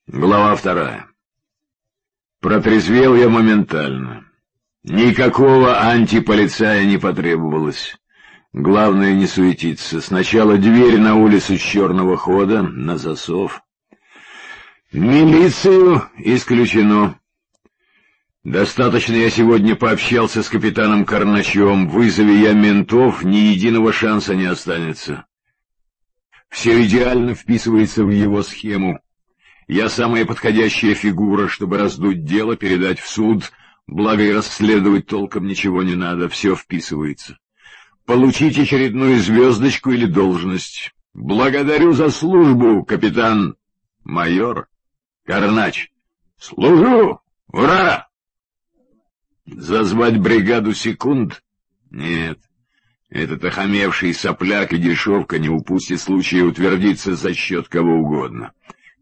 Глава 2. Протрезвел я моментально. Никакого антиполицая не потребовалось. Главное не суетиться. Сначала дверь на улицу с черного хода, на засов. Милицию исключено. Достаточно я сегодня пообщался с капитаном Карначевым. Вызови я ментов, ни единого шанса не останется. Все идеально вписывается в его схему. Я самая подходящая фигура, чтобы раздуть дело, передать в суд, благо и расследовать толком ничего не надо, все вписывается. Получить очередную звездочку или должность. Благодарю за службу, капитан. Майор Карнач. Служу! Ура! Зазвать бригаду секунд? Нет. Этот охамевший сопляк и дешевка не упустит случая утвердиться за счет кого угодно.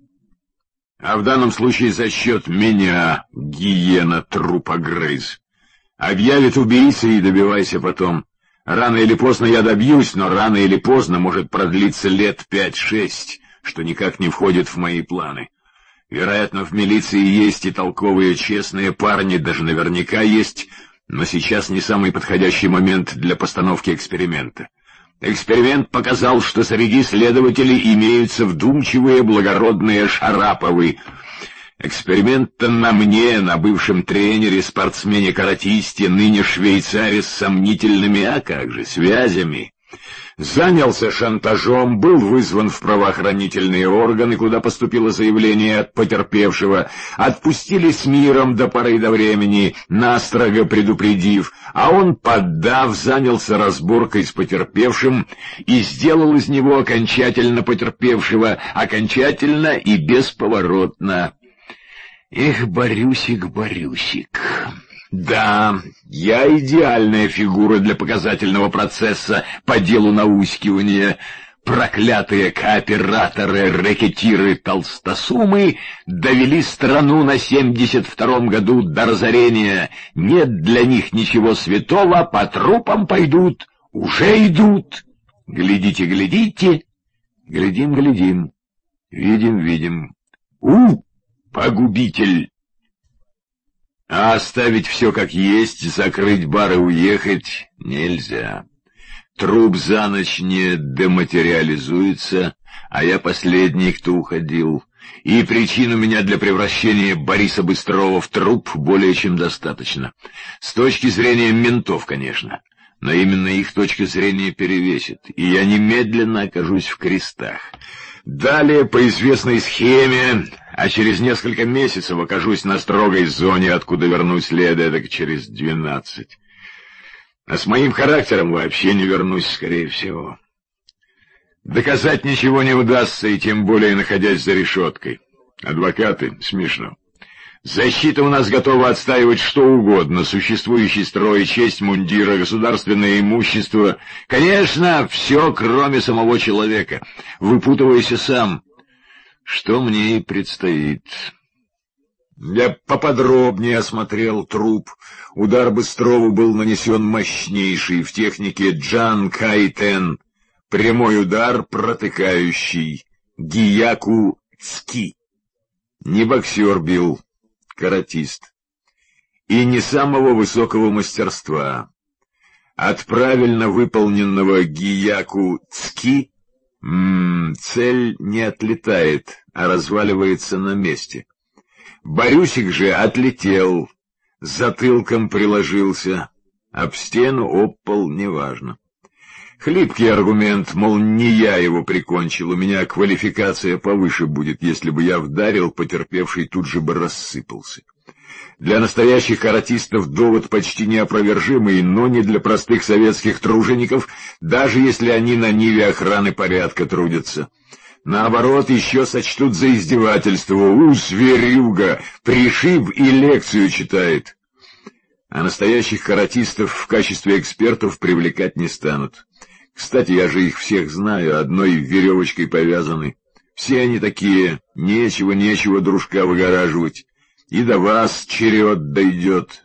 А в данном случае за счет меня, гиена трупогрыз. Объявит убийца и добивайся потом. Рано или поздно я добьюсь, но рано или поздно может продлиться лет 5-6, что никак не входит в мои планы. Вероятно, в милиции есть и толковые, честные парни, даже наверняка есть, но сейчас не самый подходящий момент для постановки эксперимента. Эксперимент показал, что среди следователей имеются вдумчивые, благородные Шараповы. Эксперимент-то на мне, на бывшем тренере, спортсмене-каратисте, ныне швейцаре с сомнительными, а как же, связями. Занялся шантажом, был вызван в правоохранительные органы, куда поступило заявление от потерпевшего, отпустили с миром до поры до времени, настрого предупредив, а он, поддав, занялся разборкой с потерпевшим и сделал из него окончательно потерпевшего, окончательно и бесповоротно. Эх, Борюсик, Борюсик... Да, я идеальная фигура для показательного процесса по делу наускивания. Проклятые кооператоры, рэкетиры, толстосумы довели страну на 72-м году до разорения. Нет для них ничего святого, по трупам пойдут, уже идут. Глядите, глядите, глядим, глядим, видим, видим. Погубитель! А оставить все как есть, закрыть бар и уехать нельзя. Труп за ночь не дематериализуется, а я последний, кто уходил. И причин у меня для превращения Бориса Быстрова в труп более чем достаточно. С точки зрения ментов, конечно, но именно их точка зрения перевесит, и я немедленно окажусь в крестах. Далее по известной схеме, а через несколько месяцев окажусь на строгой зоне, откуда вернусь лет эдак через 12. А с моим характером вообще не вернусь, скорее всего. Доказать ничего не удастся, и тем более находясь за решеткой. Адвокаты — смешно. Защита у нас готова отстаивать что угодно: существующий строй, честь мундира, государственное имущество. Конечно, все, кроме самого человека. Выпутывайся сам. Что мне и предстоит. Я поподробнее осмотрел труп. Удар Быстрову был нанесен мощнейший, в технике Джан Кайтен. Прямой удар, протыкающий. Гияку Цки. Не боксер бил, каратист. И не самого высокого мастерства. От правильно выполненного Гияку Цки цель не отлетает, а разваливается на месте. Борюсик же отлетел, затылком приложился, об стену, об пол, неважно. Хлипкий аргумент, мол, не я его прикончил, у меня квалификация повыше будет, если бы я вдарил, потерпевший тут же бы рассыпался. Для настоящих каратистов довод почти неопровержимый, но не для простых советских тружеников, даже если они на ниве охраны порядка трудятся. Наоборот, еще сочтут за издевательство. Зверюга, пришиб и лекцию читает. А настоящих каратистов в качестве экспертов привлекать не станут. Кстати, я же их всех знаю, одной веревочкой повязаны. Все они такие, нечего дружка выгораживать. И до вас черед дойдет.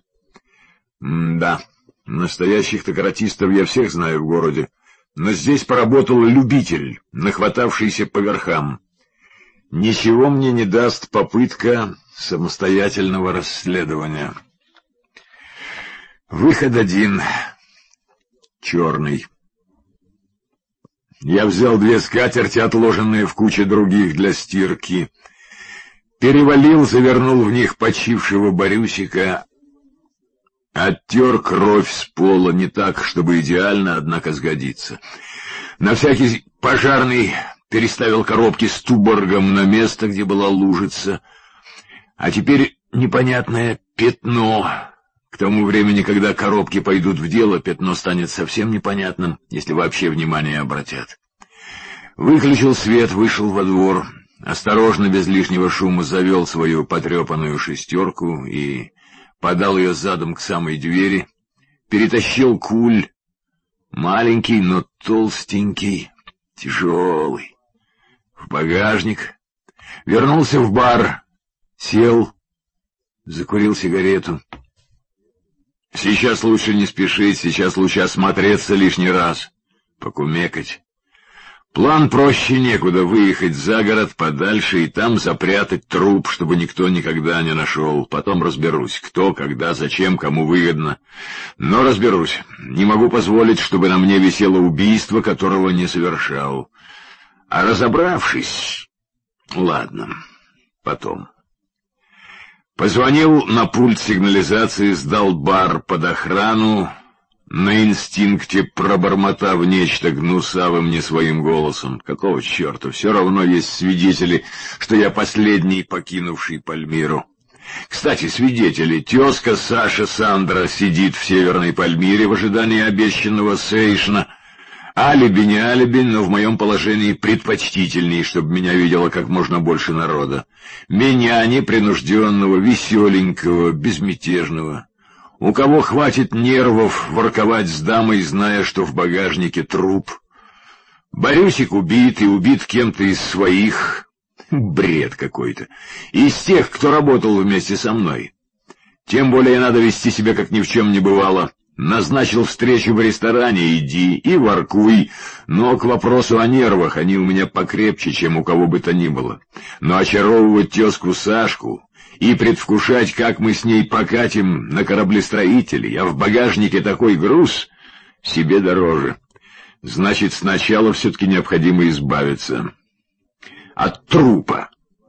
Да, настоящих-то каратистов я всех знаю в городе. Но здесь поработал любитель, нахватавшийся по верхам. Ничего мне не даст попытка самостоятельного расследования. Выход один. Черный. Я взял 2 скатерти, отложенные в куче других для стирки, перевалил, завернул в них почившего Борюсика, оттер кровь с пола, не так, чтобы идеально, однако сгодится. На всякий пожарный переставил коробки с Туборгом на место, где была лужица. А теперь непонятное пятно. К тому времени, когда коробки пойдут в дело, пятно станет совсем непонятным, если вообще внимание обратят. Выключил свет, вышел во двор, осторожно, без лишнего шума, завел свою потрепанную шестерку и подал ее задом к самой двери, перетащил куль, маленький, но толстенький, тяжелый, в багажник, вернулся в бар, сел, закурил сигарету. Сейчас лучше не спешить, сейчас лучше осмотреться лишний раз, покумекать. План проще некуда: выехать за город подальше и там запрятать труп, чтобы никто никогда не нашел. Потом разберусь, кто, когда, зачем, кому выгодно. Но разберусь. Не могу позволить, чтобы на мне висело убийство, которого не совершал. А разобравшись... Ладно, потом. Позвонил на пульт сигнализации, сдал бар под охрану, на инстинкте пробормотав нечто гнусавым не своим голосом. Какого черта? Все равно есть свидетели, что я последний, покинувший Пальмиру. Кстати, свидетели: тезка Саша Сандра сидит в Северной Пальмире в ожидании обещанного сейшна. Алиби не алиби, но в моем положении предпочтительней, чтобы меня видело как можно больше народа. Меня, непринужденного, веселенького, безмятежного. У кого хватит нервов ворковать с дамой, зная, что в багажнике труп? Борюсик убит, и убит кем-то из своих. Бред какой-то. Из тех, кто работал вместе со мной. Тем более надо вести себя, как ни в чем не бывало. Назначил встречу в ресторане — иди и воркуй. Но к вопросу о нервах они у меня покрепче, чем у кого бы то ни было. Но очаровывать тезку Сашку и предвкушать, как мы с ней покатим на кораблестроителей, а в багажнике такой груз, себе дороже. Значит, сначала все-таки необходимо избавиться от трупа.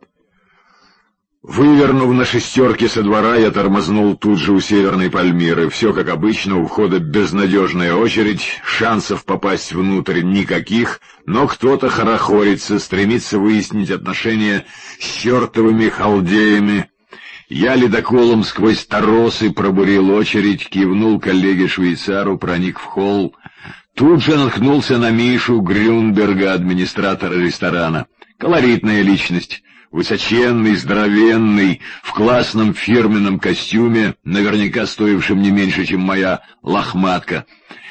Вывернув на шестерке со двора, я тормознул тут же у Северной Пальмиры. Все как обычно, у входа безнадежная очередь, шансов попасть внутрь никаких, но кто-то хорохорится, стремится выяснить отношения с чертовыми халдеями. Я ледоколом сквозь торосы пробурил очередь, кивнул коллеге-швейцару, проник в холл. Тут же наткнулся на Мишу Грюнберга, администратора ресторана. Колоритная личность. Высоченный, здоровенный, в классном фирменном костюме, наверняка стоившем не меньше, чем моя лохматка.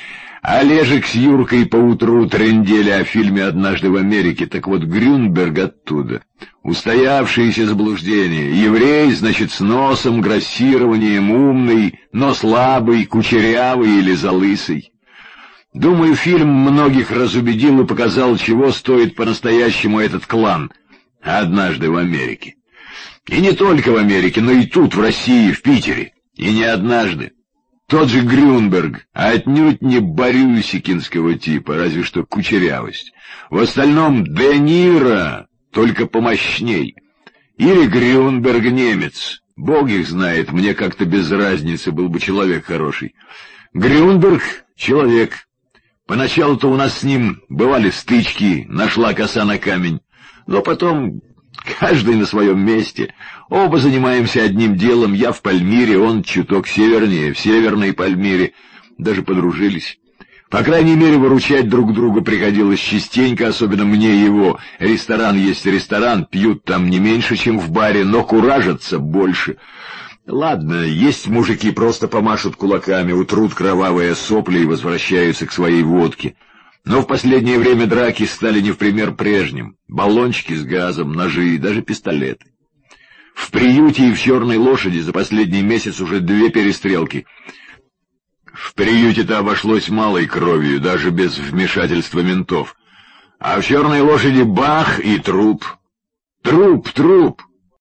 Олежек с Юркой поутру трындели о фильме «Однажды в Америке», так вот Грюнберг оттуда. Устоявшееся заблуждение. Еврей, значит, с носом, грассированием, умный, но слабый, кучерявый или залысый. Думаю, фильм многих разубедил и показал, чего стоит по-настоящему этот клан «Однажды в Америке». И не только в Америке, но и тут, в России, в Питере. И не однажды. Тот же Грюнберг, а отнюдь не борюсикинского типа, разве что кучерявость. В остальном Де Ниро, только помощней. Или Грюнберг немец. Бог их знает, мне как-то без разницы, был бы человек хороший. Грюнберг — человек. Поначалу-то у нас с ним бывали стычки, нашла коса на камень. Но потом каждый на своем месте. Оба занимаемся одним делом. Я в Пальмире, он чуток севернее, в Северной Пальмире. Даже подружились. По крайней мере, выручать друг друга приходилось частенько, особенно мне его. Ресторан есть ресторан, пьют там не меньше, чем в баре, но куражатся больше. Ладно, есть мужики, просто помашут кулаками, утрут кровавые сопли и возвращаются к своей водке. Но в последнее время драки стали не в пример прежним. Баллончики с газом, ножи, даже пистолеты. В приюте и в «Черной лошади» за последний месяц уже 2 перестрелки. В приюте-то обошлось малой кровью, даже без вмешательства ментов. А в «Черной лошади» бах и труп. Труп, труп!